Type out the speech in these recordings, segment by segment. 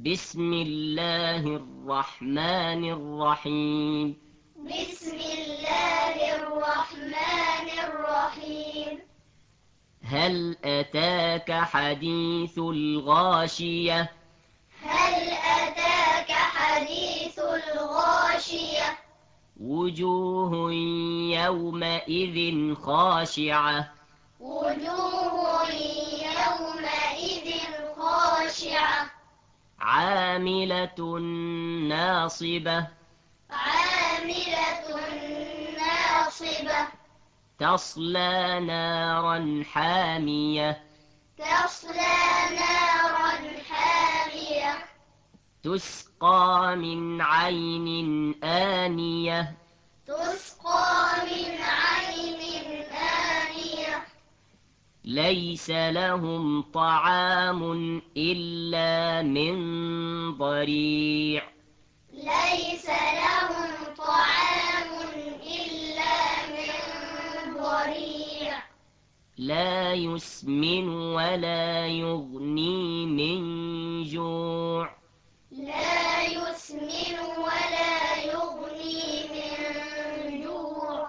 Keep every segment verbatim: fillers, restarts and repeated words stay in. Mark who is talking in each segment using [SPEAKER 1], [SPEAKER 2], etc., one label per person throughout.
[SPEAKER 1] بسم الله الرحمن الرحيم
[SPEAKER 2] بسم الله الرحمن الرحيم
[SPEAKER 1] هل أتاك حديث الغاشية
[SPEAKER 2] هل أتاك حديث الغاشية
[SPEAKER 1] وجوه يومئذ خاشعة
[SPEAKER 2] وجوه يومئذ خاشعة
[SPEAKER 1] عاملة ناصبة
[SPEAKER 2] عاملة ناصبة
[SPEAKER 1] تصلى نارا حامية
[SPEAKER 2] تصلى نارا حامية
[SPEAKER 1] تسقى من عين آنية
[SPEAKER 2] تسقى من عين آنية
[SPEAKER 1] ليس لهم طعام إلا من ضريع
[SPEAKER 2] ليس لهم طعام إلا من ضريع
[SPEAKER 1] لا يسمن ولا يغني من جوع
[SPEAKER 2] لا يسمن ولا يغني من جوع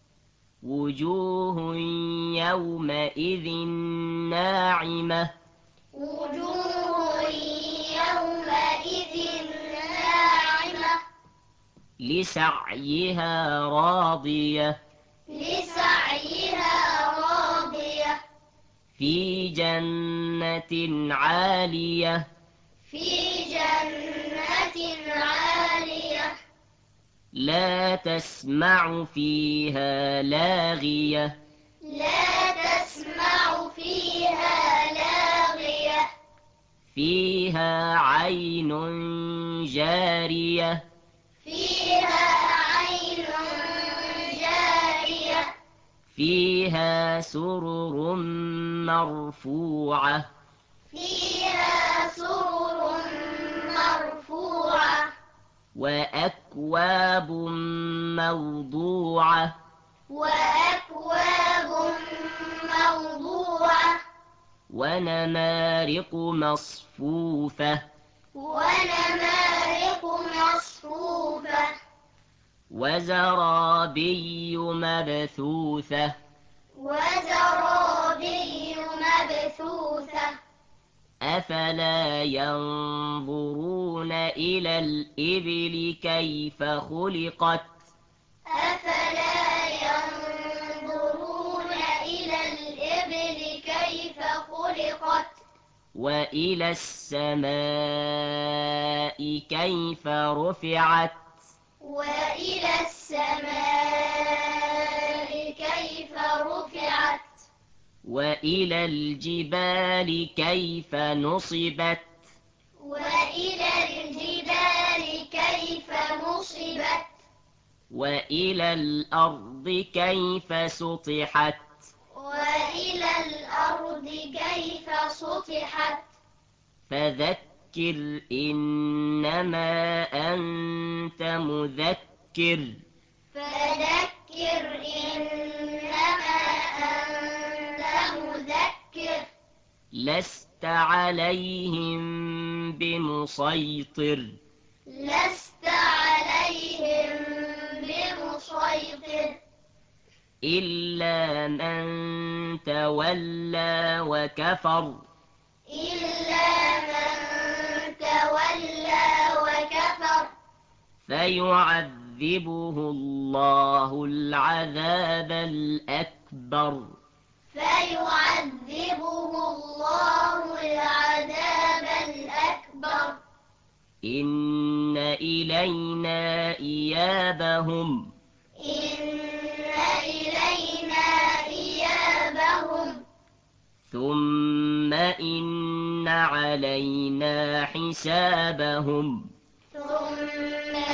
[SPEAKER 1] وجوه يومئذ ناعمة
[SPEAKER 2] وجوه يومئذ ناعمة
[SPEAKER 1] لسعيها راضية
[SPEAKER 2] لسعيها راضية
[SPEAKER 1] في جنة عالية
[SPEAKER 2] في جنة عالية
[SPEAKER 1] لا تسمع فيها لاغية
[SPEAKER 2] لا تسمع فيها لاغية
[SPEAKER 1] فيها عين جارية
[SPEAKER 2] فيها عين جارية
[SPEAKER 1] فيها سرر مرفوعة
[SPEAKER 2] فيها سرر مرفوعة
[SPEAKER 1] وأكواب موضوعة
[SPEAKER 2] وأكواب موضوعة
[SPEAKER 1] ونمارق مصفوفة
[SPEAKER 2] ونمارق مصفوفة
[SPEAKER 1] وزرابي مبثوثة
[SPEAKER 2] وزرابي مبثوثة
[SPEAKER 1] أفلا ينظرون إلى الإبل كيف خلقت
[SPEAKER 2] أفلا ينظرون إلى الإبل كيف خلقت
[SPEAKER 1] وإلى السماء كيف رفعت
[SPEAKER 2] وإلى السماء كيف رفعت
[SPEAKER 1] وإلى الجبال كيف نصبت
[SPEAKER 2] وإلى الجبال كيف نصبت
[SPEAKER 1] وإلى الأرض كيف سطحت
[SPEAKER 2] وإلى الأرض كيف سطحت
[SPEAKER 1] فذكر إنما أنت مذكر
[SPEAKER 2] فذكر إنما أنت مذكر
[SPEAKER 1] لست عليهم بمسيطر
[SPEAKER 2] لست عليهم بمسيطر
[SPEAKER 1] إلا من تولى وكفر
[SPEAKER 2] إلا من تولى وكفر
[SPEAKER 1] فيعذبه الله العذاب الأكبر
[SPEAKER 2] فيعذبه الله العذاب الأكبر
[SPEAKER 1] إن إلينا إيابهم
[SPEAKER 2] إن إلينا إيابهم
[SPEAKER 1] ثم إن علينا حسابهم
[SPEAKER 2] ثم